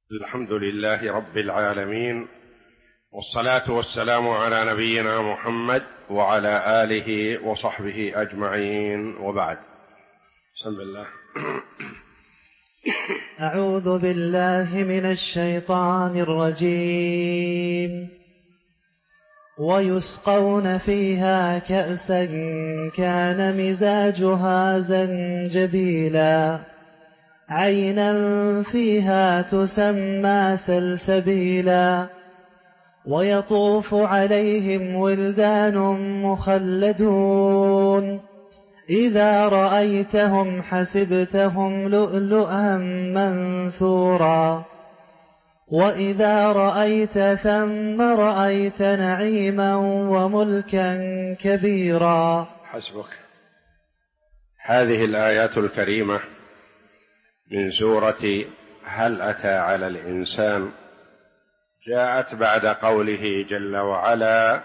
الحمد لله رب العالمين، والصلاة والسلام على نبينا محمد وعلى آله وصحبه أجمعين، وبعد. بسم الله. أعوذ بالله من الشيطان الرجيم. ويسقون فيها كأسا كان مزاجها زنجبيلا عينا فيها تسمى سلسبيلا ويطوف عليهم ولدان مخلدون إذا رأيتهم حسبتهم لؤلؤا منثورا وإذا رأيت ثم رأيت نعيما وملكا كبيرا. حسبك. هذه الآيات الكريمة من سورة هل أتى على الإنسان جاءت بعد قوله جل وعلا: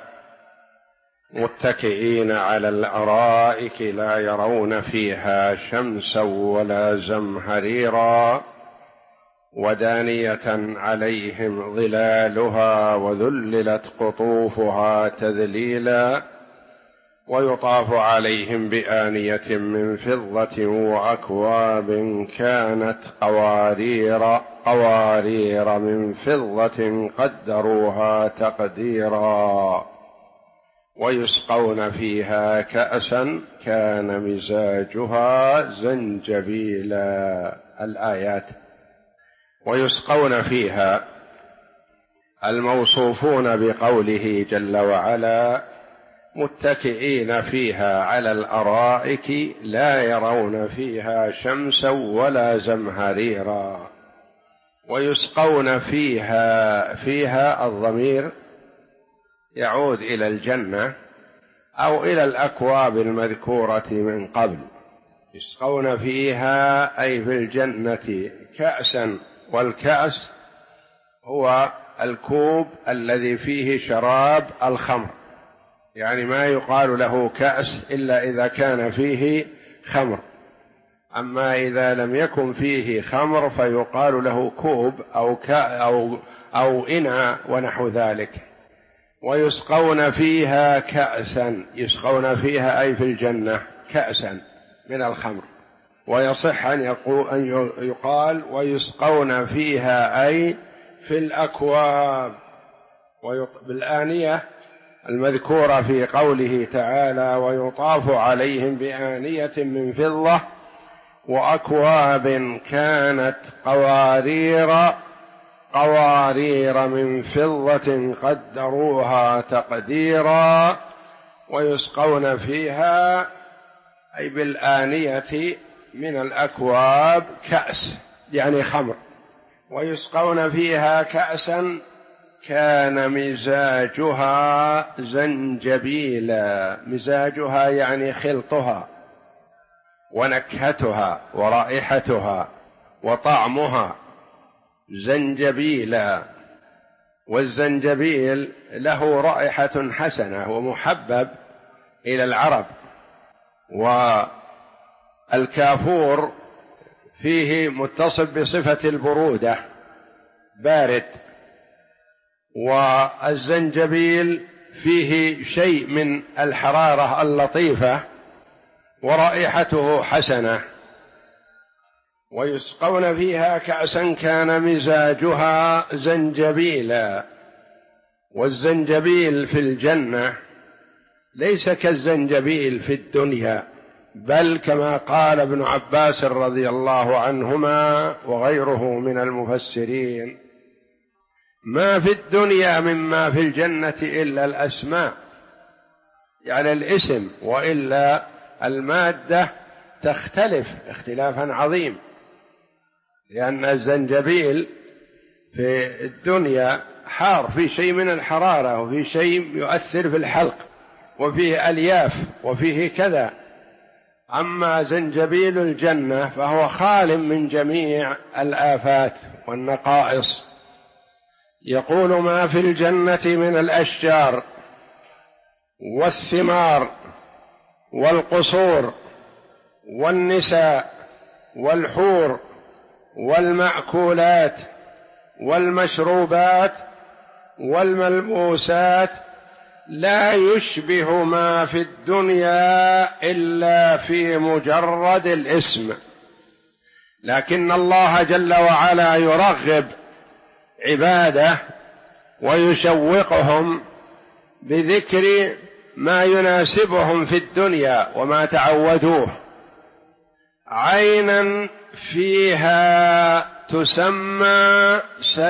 متكئين على الأرائك لا يرون فيها شمسا ولا زمهريرا ودانية عليهم ظلالها وذللت قطوفها تذليلا ويطاف عليهم بآنية من فضة وأكواب كانت قوارير من فضة قدروها تقديرا ويسقون فيها كأسا كان مزاجها زنجبيلا. الآيات. ويسقون فيها الموصوفون بقوله جل وعلا: متكئين فيها على الأرائك لا يرون فيها شمسا ولا زمهريرا. ويسقون فيها الضمير يعود إلى الجنة أو إلى الأكواب المذكورة من قبل. يسقون فيها أي في الجنة كأسا، والكأس هو الكوب الذي فيه شراب الخمر، يعني ما يقال له كأس إلا إذا كان فيه خمر، أما إذا لم يكن فيه خمر فيقال له كوب أو إناء ونحو ذلك. ويسقون فيها كأسا، يسقون فيها أي في الجنة كأسا من الخمر. ويصح أن يقال ويسقون فيها أي في الأكواب بالآنية المذكورة في قوله تعالى: ويطاف عليهم بآنية من فضة وأكواب كانت قوارير من فضة قدروها تقديرا. ويسقون فيها أي بالآنية من الأكواب كأس يعني خمر. ويسقون فيها كأسا كان مزاجها زنجبيلا. مزاجها يعني خلطها ونكهتها ورائحتها وطعمها زنجبيلا. والزنجبيل له رائحة حسنة ومحبب إلى العرب، والكافور فيه متصف بصفة البرودة بارد، والزنجبيل فيه شيء من الحرارة اللطيفة ورائحته حسنة. ويسقون فيها كأسا كان مزاجها زنجبيلا. والزنجبيل في الجنة ليس كالزنجبيل في الدنيا، بل كما قال ابن عباس رضي الله عنهما وغيره من المفسرين: ما في الدنيا مما في الجنة إلا الأسماء، يعني الاسم، وإلا المادة تختلف اختلافا عظيم، لأن الزنجبيل في الدنيا حار، في شيء من الحرارة وفي شيء يؤثر في الحلق وفيه ألياف وفيه كذا. أما زنجبيل الجنة فهو خال من جميع الآفات والنقائص. يقول: ما في الجنة من الأشجار والثمار والقصور والنساء والحور والمأكولات والمشروبات والملبوسات لا يشبه ما في الدنيا إلا في مجرد الاسم، لكن الله جل وعلا يرغب عباده ويشوقهم بذكر ما يناسبهم في الدنيا وما تعودوه. عينا فيها تسمى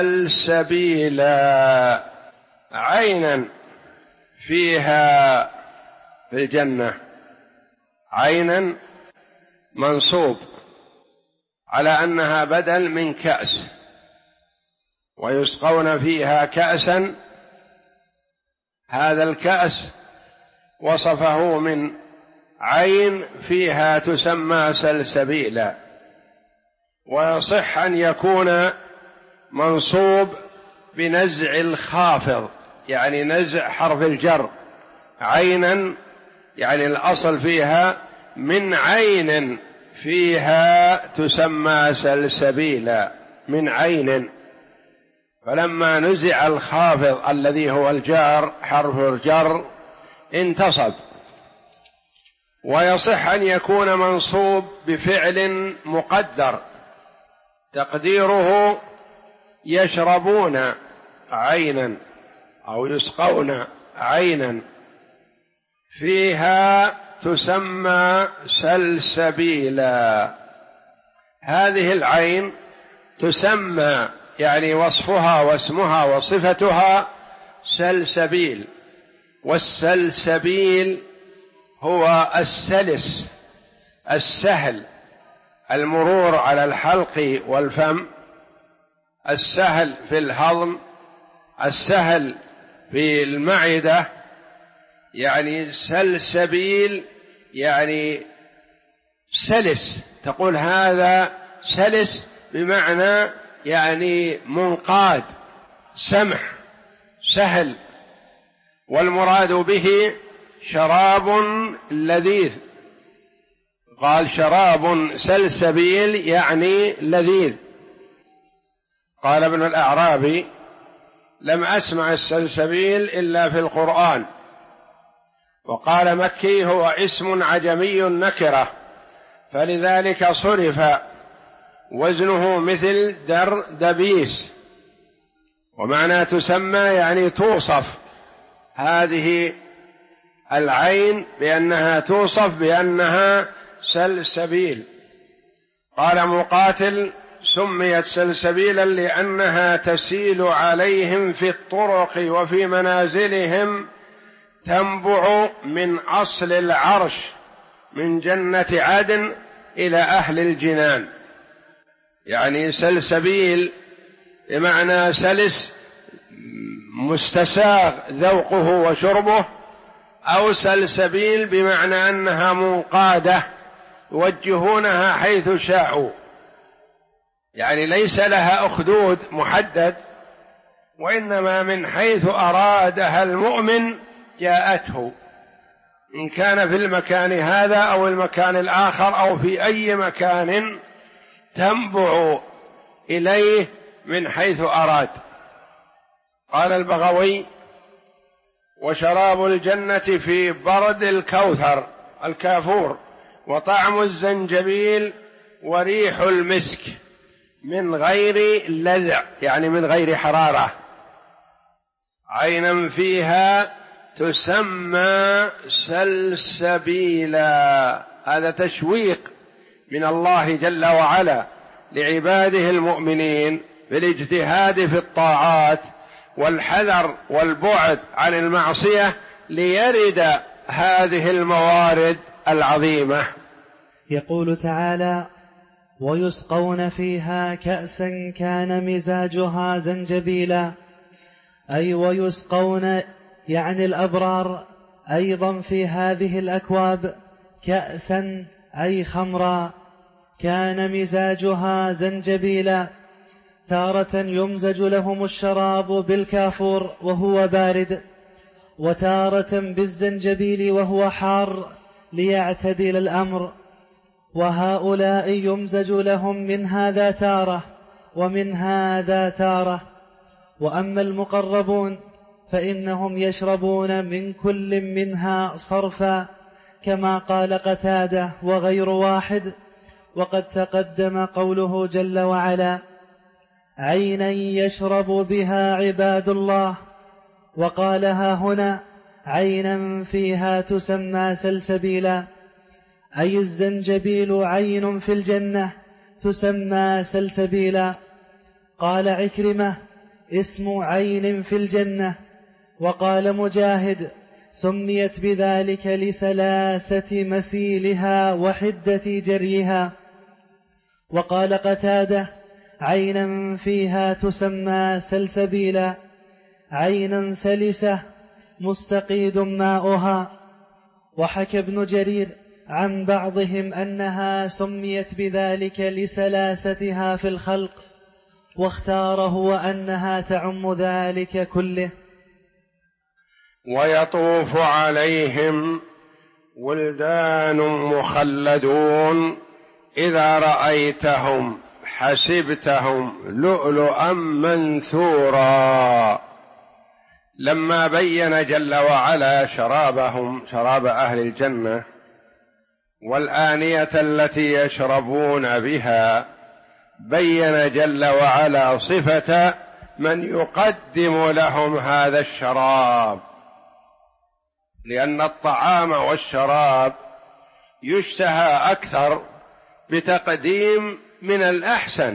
سلسبيلا، عينا فيها في الجنة، عينا منصوب على أنها بدل من كأس، ويسقون فيها كأسا، هذا الكأس وصفه من عين فيها تسمى سلسبيلا. ويصح أن يكون منصوب بنزع الخافض، يعني نزع حرف الجر، عينا يعني الأصل فيها من عين فيها تسمى سلسبيلا، من عين، فلما نزع الخافض الذي هو الجار حرف الجر انتصب. ويصح أن يكون منصوب بفعل مقدر تقديره يشربون عينا أو يسقون عينا فيها تسمى سلسبيلا. هذه العين تسمى يعني وصفها واسمها وصفتها سلسبيل، والسلسبيل هو السلس السهل، المرور على الحلق والفم، السهل في الهضم، السهل في المعدة، يعني سلسبيل يعني سلس، تقول هذا سلس بمعنى يعني منقاد سمح سهل، والمراد به شراب لذيذ، قال شراب سلسبيل يعني لذيذ. قال ابن الأعرابي لم أسمع السلسبيل إلا في القرآن. وقال مكي هو اسم عجمي نكرة، فلذلك صرف وزنه مثل دبيس، ومعنى تسمى يعني توصف، هذه العين بأنها توصف بأنها سلسبيل. قال مقاتل سميت سلسبيلا لأنها تسيل عليهم في الطرق وفي منازلهم، تنبع من أصل العرش من جنة عدن إلى أهل الجنان. يعني سلسبيل بمعنى سلس مستساغ ذوقه وشربه، أو سلسبيل بمعنى أنها منقادة يوجهونها حيث شاءوا، يعني ليس لها أخدود محدد، وإنما من حيث أرادها المؤمن جاءته، إن كان في المكان هذا أو المكان الآخر أو في أي مكان تنبع إليه من حيث أراد. قال البغوي وشراب الجنة في برد الكوثر الكافور، وطعم الزنجبيل وريح المسك من غير لذع، يعني من غير حرارة. عينا فيها تسمى سلسبيلا، هذا تشويق من الله جل وعلا لعباده المؤمنين بالاجتهاد في الطاعات والحذر والبعد عن المعصية ليرد هذه الموارد العظيمة. يقول تعالى ويسقون فيها كأسا كان مزاجها زنجبيلا، أي ويسقون يعني الأبرار أيضا في هذه الأكواب كأسا أي خمرا كان مزاجها زنجبيلا، تارة يمزج لهم الشراب بالكافور وهو بارد، وتارة بالزنجبيل وهو حار ليعتدل الأمر، وهؤلاء يمزج لهم من هذا تارة ومن هذا تارة. وأما المقربون فإنهم يشربون من كل منها صرفا، كما قال قتادة وغير واحد. وقد تقدم قوله جل وعلا: عينا يشرب بها عباد الله. وقالها هنا: عينا فيها تسمى سلسبيلا، أي الزنجبيل عين في الجنة تسمى سلسبيلا. قال عكرمة: اسم عين في الجنة. وقال مجاهد: سميت بذلك لسلاسة مسيلها وحدة جريها. وقال قتادة: عينا فيها تسمى سلسبيلا، عينا سلسة مستقيد ماؤها. وحكى ابن جرير عن بعضهم أنها سميت بذلك لسلاستها في الخلق، واختاره وأنها تعم ذلك كله. ويطوف عليهم ولدان مخلدون إذا رأيتهم حسبتهم لؤلؤا منثورا. لما بين جل وعلا شرابهم، شراب أهل الجنة، والآنية التي يشربون بها، بين جل وعلا صفة من يقدم لهم هذا الشراب، لأن الطعام والشراب يشتهى أكثر بتقديم من الأحسن،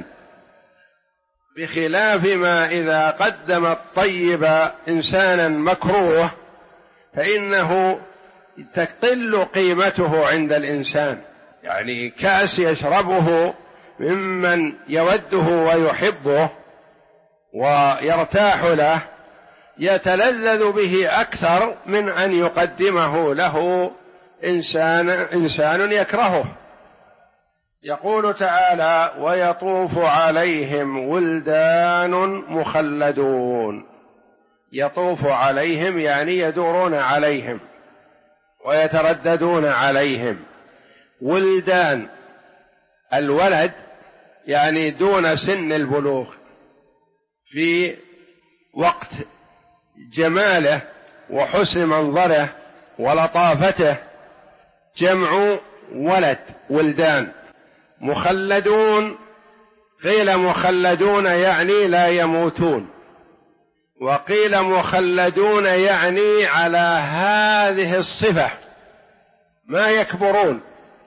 بخلاف ما إذا قدم الطيب إنسانا مكروه فإنه تقل قيمته عند الإنسان. يعني كأس يشربه ممن يوده ويحبه ويرتاح له يتلذذ به أكثر من أن يقدمه له إنسان يكرهه. يقول تعالى: ويطوف عليهم ولدان مخلدون. يطوف عليهم يعني يدورون عليهم ويترددون عليهم. ولدان، الولد يعني دون سن البلوغ، في وقت جماله وحسن منظره ولطافته جمع ولد، ولدان. مخلدون، قيل مخلدون يعني لا يموتون، وقيل مخلدون يعني على هذه الصفة ما يكبرون،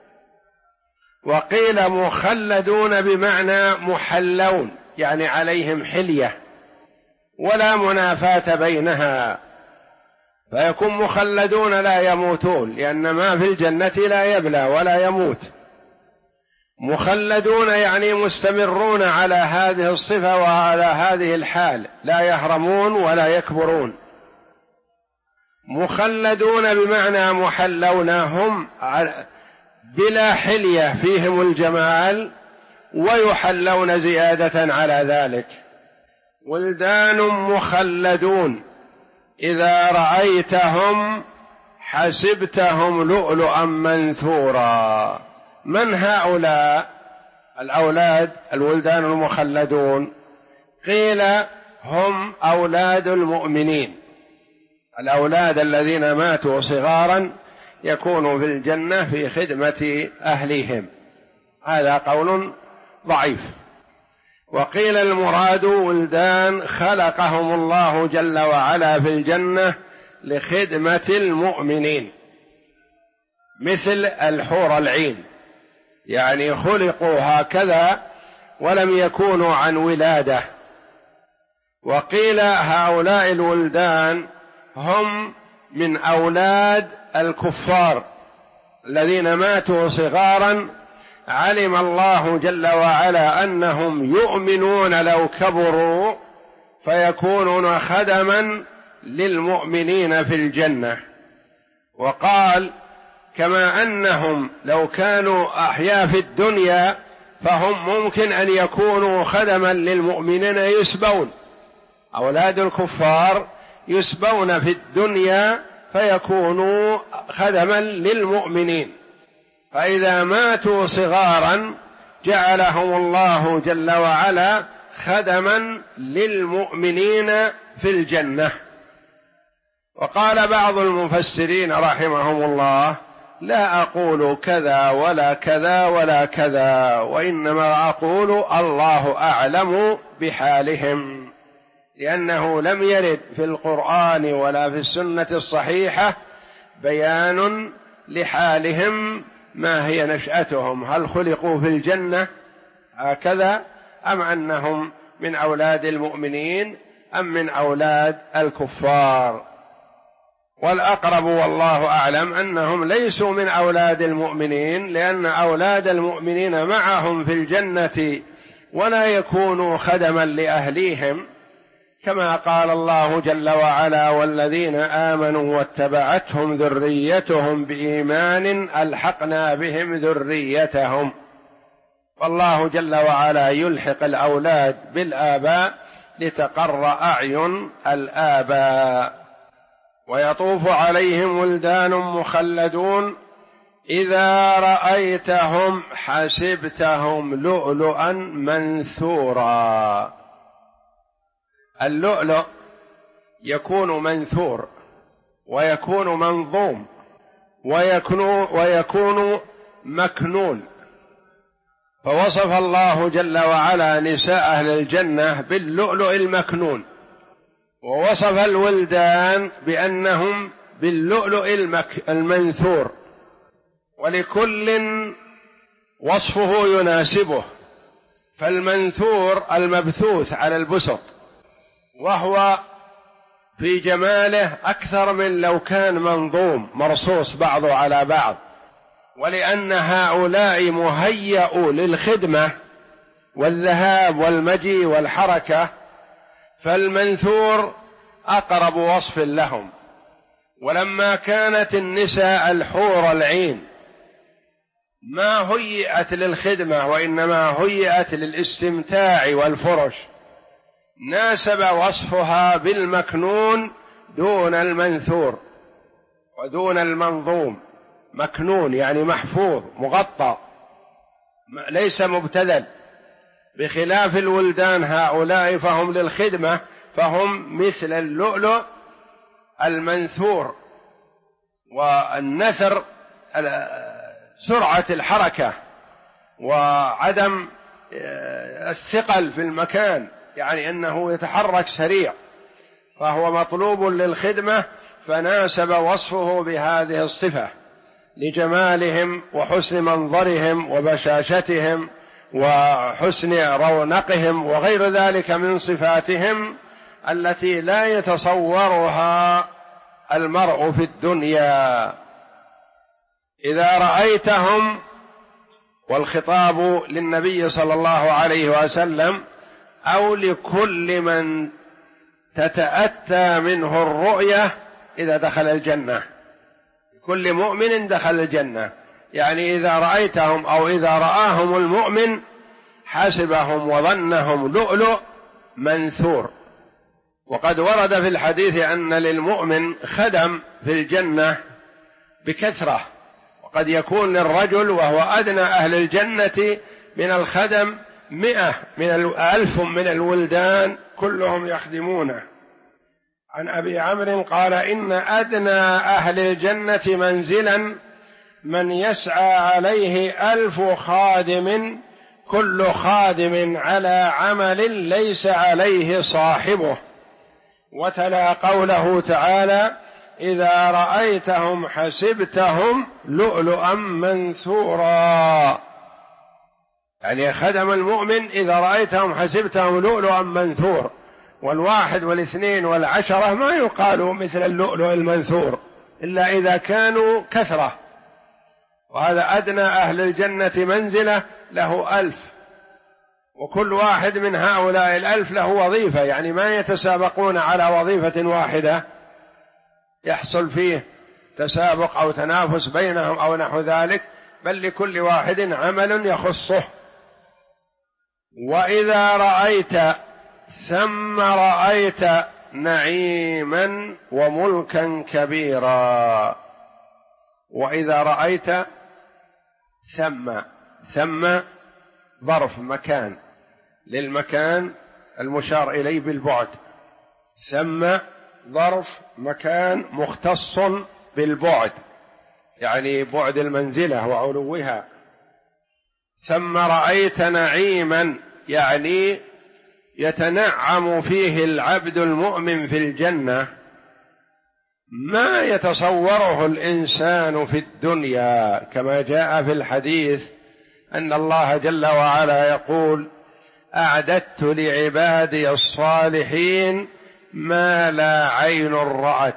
وقيل مخلدون بمعنى محلون يعني عليهم حلية ولا منافاة بينها، فيكون مخلدون لا يموتون، لأن ما في الجنة لا يبلى ولا يموت. مخلدون يعني مستمرون على هذه الصفة وعلى هذه الحال، لا يهرمون ولا يكبرون. مخلدون بمعنى محلون، هم بلا حلية، فيهم الجمال ويحلون زيادة على ذلك. ولدان مخلدون إذا رأيتهم حسبتهم لؤلؤا منثورا. من هؤلاء الأولاد الولدان المخلدون؟ قيل هم أولاد المؤمنين، الأولاد الذين ماتوا صغارا يكونوا في الجنة في خدمة أهليهم، هذا قول ضعيف. وقيل المراد ولدان خلقهم الله جل وعلا في الجنة لخدمة المؤمنين، مثل الحور العين، يعني خلقوا هكذا ولم يكونوا عن ولادة. وقيل هؤلاء الولدان هم من أولاد الكفار الذين ماتوا صغارا، علم الله جل وعلا أنهم يؤمنون لو كبروا فيكونون خدما للمؤمنين في الجنة. وقال: كما أنهم لو كانوا أحياء في الدنيا فهم ممكن أن يكونوا خدما للمؤمنين يسبون، أولاد الكفار يسبون في الدنيا فيكونوا خدما للمؤمنين، فإذا ماتوا صغارا جعلهم الله جل وعلا خدما للمؤمنين في الجنة. وقال بعض المفسرين رحمهم الله: لا أقول كذا ولا كذا ولا كذا، وإنما أقول الله أعلم بحالهم، لأنه لم يرد في القرآن ولا في السنة الصحيحة بيان لحالهم، ما هي نشأتهم، هل خلقوا في الجنة هكذا أم أنهم من أولاد المؤمنين أم من أولاد الكفار. والأقرب والله أعلم أنهم ليسوا من أولاد المؤمنين، لأن أولاد المؤمنين معهم في الجنة ولا يكونوا خدما لأهليهم، كما قال الله جل وعلا: والذين آمنوا واتبعتهم ذريتهم بإيمان ألحقنا بهم ذريتهم. والله جل وعلا يلحق الأولاد بالآباء لتقر أعين الآباء. ويطوف عليهم ولدان مخلدون إذا رأيتهم حسبتهم لؤلؤا منثورا. اللؤلؤ يكون منثور ويكون منظوم ويكون مكنون، فوصف الله جل وعلا نساء أهل الجنة باللؤلؤ المكنون، ووصف الولدان بأنهم باللؤلؤ المنثور، ولكل وصفه يناسبه. فالمنثور المبثوث على البسط، وهو في جماله أكثر من لو كان منظوم مرصوص بعضه على بعض، ولأن هؤلاء مهيئوا للخدمة والذهاب والمجيء والحركة، فالمنثور أقرب وصف لهم. ولما كانت النساء الحور العين ما هيئت للخدمة وإنما هيئت للاستمتاع والفرش، ناسب وصفها بالمكنون دون المنثور ودون المنظوم. مكنون يعني محفوظ مغطى ليس مبتذل، بخلاف الولدان هؤلاء فهم للخدمة، فهم مثل اللؤلؤ المنثور. والنثر سرعة الحركة وعدم الثقل في المكان، يعني أنه يتحرك سريع، فهو مطلوب للخدمة، فناسب وصفه بهذه الصفة لجمالهم وحسن منظرهم وبشاشتهم وحسن رونقهم وغير ذلك من صفاتهم التي لا يتصورها المرء في الدنيا. إذا رأيتهم، والخطاب للنبي صلى الله عليه وسلم أو لكل من تتأتى منه الرؤية إذا دخل الجنة، كل مؤمن دخل الجنة، يعني إذا رأيتهم أو إذا رآهم المؤمن حسبهم وظنهم لؤلؤ منثور. وقد ورد في الحديث أن للمؤمن خدم في الجنة بكثرة، وقد يكون للرجل وهو أدنى أهل الجنة من الخدم 100 من 1000 من الولدان كلهم يخدمونه. عن أبي عمرو قال: إن أدنى أهل الجنة منزلا من يسعى عليه 1000 خادم، كل خادم على عمل ليس عليه صاحبه. وتلا قوله تعالى: إذا رأيتهم حسبتهم لؤلؤا منثورا، يعني خدم المؤمن إذا رأيتهم حسبتهم لؤلؤا منثور. والواحد والاثنين والعشرة ما يقال مثل اللؤلؤ المنثور إلا إذا كانوا كثرة، وهذا أدنى أهل الجنة منزلة له 1000، وكل واحد من هؤلاء 1000 له وظيفة، يعني ما يتسابقون على وظيفة واحدة يحصل فيه تسابق أو تنافس بينهم أو نحو ذلك، بل لكل واحد عمل يخصه. وإذا رأيت ثم رأيت نعيما وملكا كبيرا. وإذا رأيت ثم ظرف مكان للمكان المشار إليه بالبعد. ثم ظرف مكان مختص بالبعد، يعني بعد المنزلة وعلوها. ثم رأيت نعيما، يعني يتنعم فيه العبد المؤمن في الجنة ما يتصوره الإنسان في الدنيا، كما جاء في الحديث أن الله جل وعلا يقول: أعددت لعبادي الصالحين ما لا عين رأت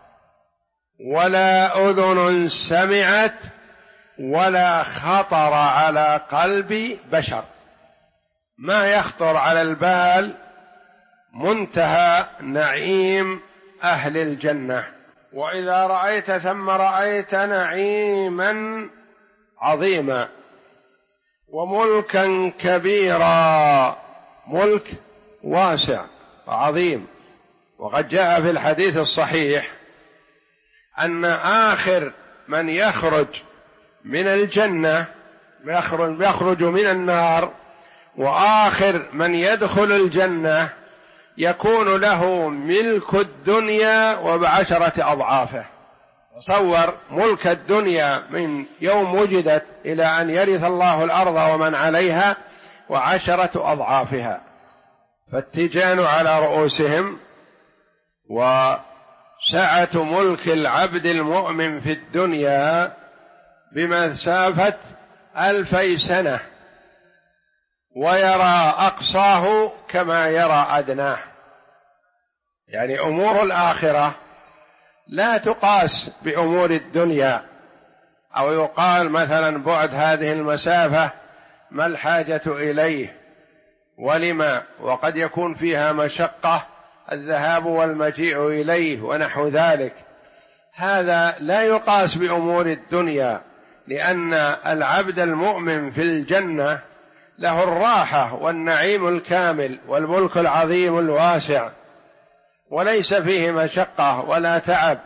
ولا أذن سمعت ولا خطر على قلب بشر. ما يخطر على البال منتهى نعيم أهل الجنة. وإذا رأيت ثم رأيت نعيما عظيما وملكا كبيرا، ملك واسع وعظيم. وقد جاء في الحديث الصحيح أن آخر من يخرج من الجنة يخرج من النار، وآخر من يدخل الجنة يكون له ملك الدنيا وب10 أضعافه. تصور ملك الدنيا من يوم وجدت إلى أن يرث الله الأرض ومن عليها و10 أضعافها، فالتيجان على رؤوسهم. وسعة ملك العبد المؤمن في الدنيا بمسافة 2000 سنة، ويرى أقصاه كما يرى أدناه. يعني أمور الآخرة لا تقاس بأمور الدنيا، أو يقال مثلا بعد هذه المسافة ما الحاجة إليه ولما، وقد يكون فيها مشقة الذهاب والمجيء إليه ونحو ذلك. هذا لا يقاس بأمور الدنيا، لأن العبد المؤمن في الجنة له الراحة والنعيم الكامل والملك العظيم الواسع، وليس فيه مشقة ولا تعب.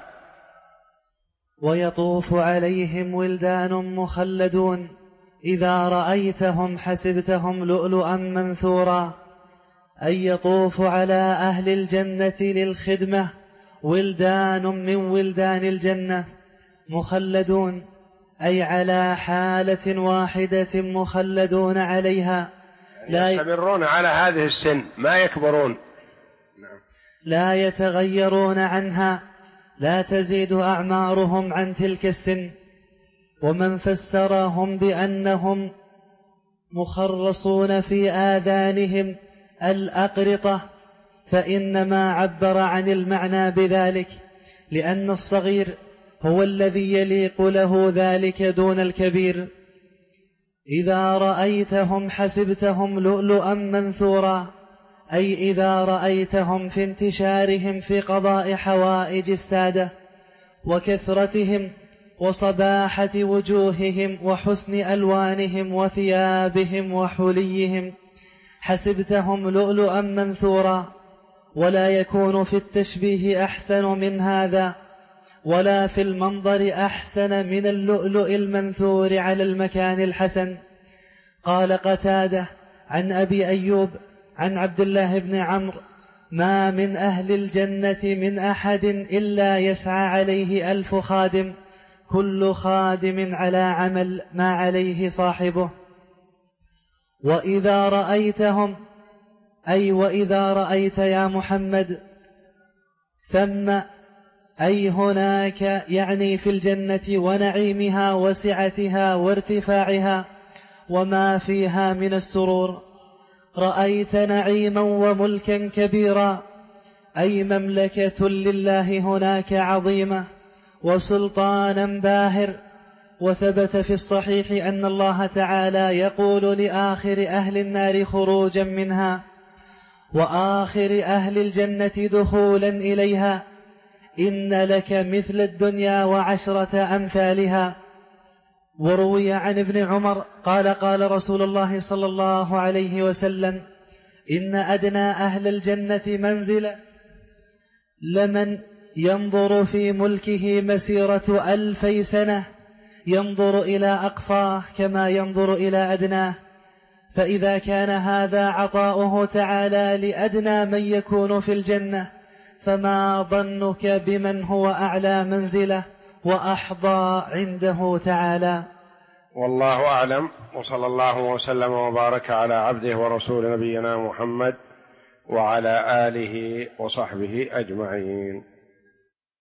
ويطوف عليهم ولدان مخلدون إذا رأيتهم حسبتهم لؤلؤا منثورا، أي يطوف على أهل الجنة للخدمة ولدان من ولدان الجنة مخلدون، أي على حالة واحدة مخلدون عليها، لا يستمرون على هذه السن، ما يكبرون، لا يتغيرون عنها، لا تزيد أعمارهم عن تلك السن. ومن فسرهم بأنهم مخرصون في آذانهم الأقرطة فإنما عبر عن المعنى بذلك، لأن الصغير هو الذي يليق له ذلك دون الكبير. إذا رأيتهم حسبتهم لؤلؤا منثورا، أي إذا رأيتهم في انتشارهم في قضاء حوائج السادة وكثرتهم وصباحة وجوههم وحسن ألوانهم وثيابهم وحليهم، حسبتهم لؤلؤا منثورا. ولا يكون في التشبيه أحسن من هذا، ولا في المنظر أحسن من اللؤلؤ المنثور على المكان الحسن. قال قتادة عن أبي أيوب عن عبد الله بن عمرو: ما من أهل الجنة من أحد إلا يسعى عليه 1000 خادم، كل خادم على عمل ما عليه صاحبه. وإذا رأيتهم، أي وإذا رأيت يا محمد ثم، أي هناك، يعني في الجنة ونعيمها وسعتها وارتفاعها وما فيها من السرور، رأيت نعيما وملكا كبيرا، أي مملكة لله هناك عظيمة وسلطانا باهر. وثبت في الصحيح أن الله تعالى يقول لآخر أهل النار خروجا منها وآخر أهل الجنة دخولا إليها: إن لك مثل الدنيا و10 أمثالها. وروي عن ابن عمر قال: قال رسول الله صلى الله عليه وسلم: إن أدنى أهل الجنة منزلة لمن ينظر في ملكه مسيرة 2000 سنة، ينظر إلى أقصاه كما ينظر إلى أدناه، فإذا كان هذا عطاؤه تعالى لأدنى من يكون في الجنة، فما ظنك بمن هو أعلى منزلة وأحظى عنده تعالى؟ والله أعلم، وصلى الله وسلم وبارك على عبده ورسول نبينا محمد وعلى آله وصحبه أجمعين.